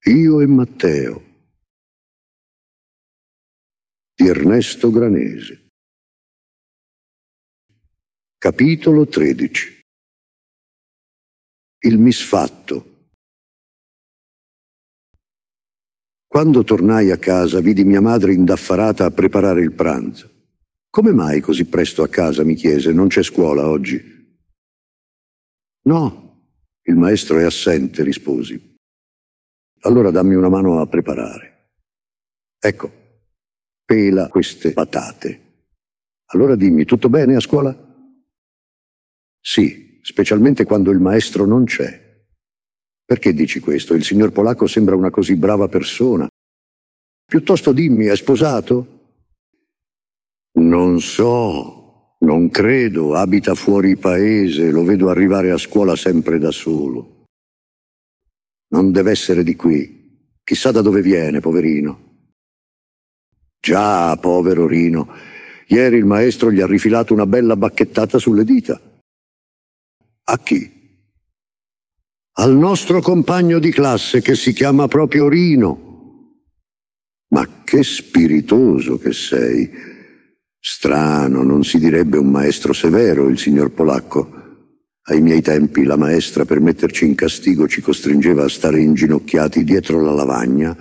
Io e Matteo di Ernesto Granesi. Capitolo 13. Il misfatto. Quando tornai a casa vidi mia madre indaffarata a preparare il pranzo. «Come mai così presto a casa?» mi chiese. «Non c'è scuola oggi?» «No, il maestro è assente», risposi. «Allora dammi una mano a preparare. Ecco, pela queste patate. Allora dimmi, tutto bene a scuola?» «Sì, specialmente quando il maestro non c'è». «Perché dici questo? Il signor Polacco sembra una così brava persona. Piuttosto dimmi, è sposato?» «Non so, non credo, abita fuori paese, lo vedo arrivare a scuola sempre da solo. Non deve essere di qui, chissà da dove viene, poverino». «Già, povero Rino, ieri il maestro gli ha rifilato una bella bacchettata sulle dita». «A chi?» «Al nostro compagno di classe che si chiama proprio Rino». «Ma che spiritoso che sei. Strano, non si direbbe un maestro severo, il signor Polacco. Ai miei tempi la maestra, per metterci in castigo, ci costringeva a stare inginocchiati dietro la lavagna».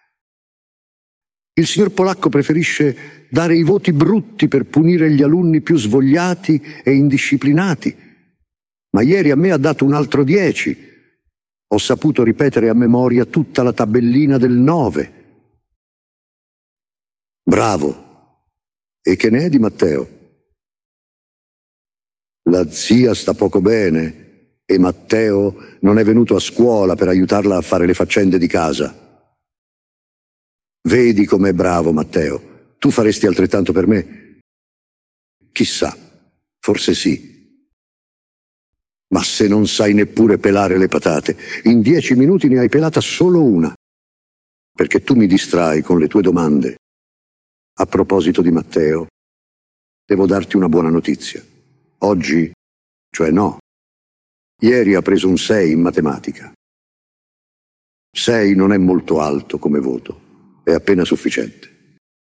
«Il signor Polacco preferisce dare i voti brutti per punire gli alunni più svogliati e indisciplinati. Ma ieri a me ha dato un altro 10. Ho saputo ripetere a memoria tutta la tabellina del 9. Bravo. E che ne è di Matteo?» «La zia sta poco bene e Matteo non è venuto a scuola per aiutarla a fare le faccende di casa. Vedi com'è bravo Matteo. Tu faresti altrettanto per me?» «Chissà, forse sì. Ma se non sai neppure pelare le patate, in 10 minuti ne hai pelata solo una, perché tu mi distrai con le tue domande. A proposito di Matteo, devo darti una buona notizia. Oggi, cioè no, ieri ha preso un 6 in matematica. 6 non è molto alto come voto, è appena sufficiente».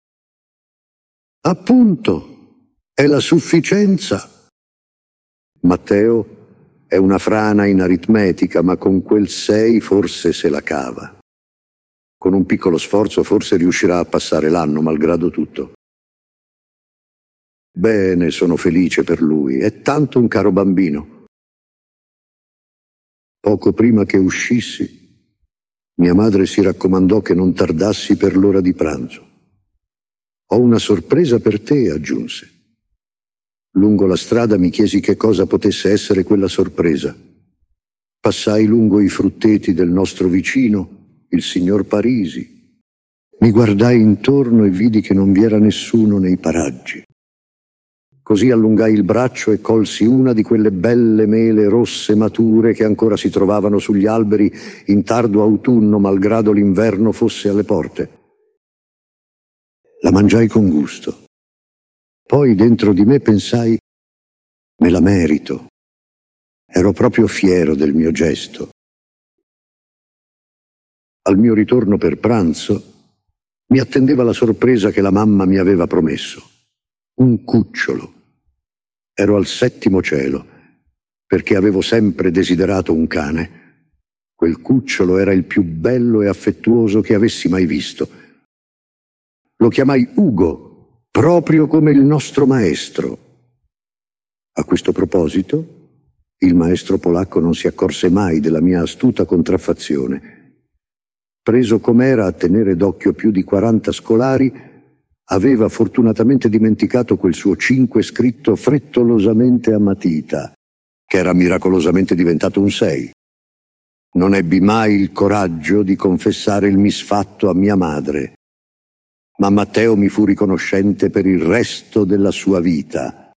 «Appunto, è la sufficienza. Matteo è una frana in aritmetica, ma con quel 6 forse se la cava. Con un piccolo sforzo forse riuscirà a passare l'anno, malgrado tutto. Bene, sono felice per lui, è tanto un caro bambino». Poco prima che uscissi, mia madre si raccomandò che non tardassi per l'ora di pranzo. «Ho una sorpresa per te», aggiunse. Lungo la strada mi chiesi che cosa potesse essere quella sorpresa. Passai lungo i frutteti del nostro vicino, il signor Parisi. Mi guardai intorno e vidi che non vi era nessuno nei paraggi. Così allungai il braccio e colsi una di quelle belle mele rosse mature che ancora si trovavano sugli alberi in tardo autunno, malgrado l'inverno fosse alle porte. La mangiai con gusto. Poi dentro di me pensai: me la merito. Ero proprio fiero del mio gesto. Al mio ritorno per pranzo mi attendeva la sorpresa che la mamma mi aveva promesso. Un cucciolo. Ero al 7° cielo, perché avevo sempre desiderato un cane. Quel cucciolo era il più bello e affettuoso che avessi mai visto. Lo chiamai Ugo, proprio come il nostro maestro. A questo proposito, il maestro Polacco non si accorse mai della mia astuta contraffazione. Preso com'era a tenere d'occhio più di 40 scolari, aveva fortunatamente dimenticato quel suo 5 scritto frettolosamente a matita, che era miracolosamente diventato un 6. Non ebbi mai il coraggio di confessare il misfatto a mia madre, ma Matteo mi fu riconoscente per il resto della sua vita.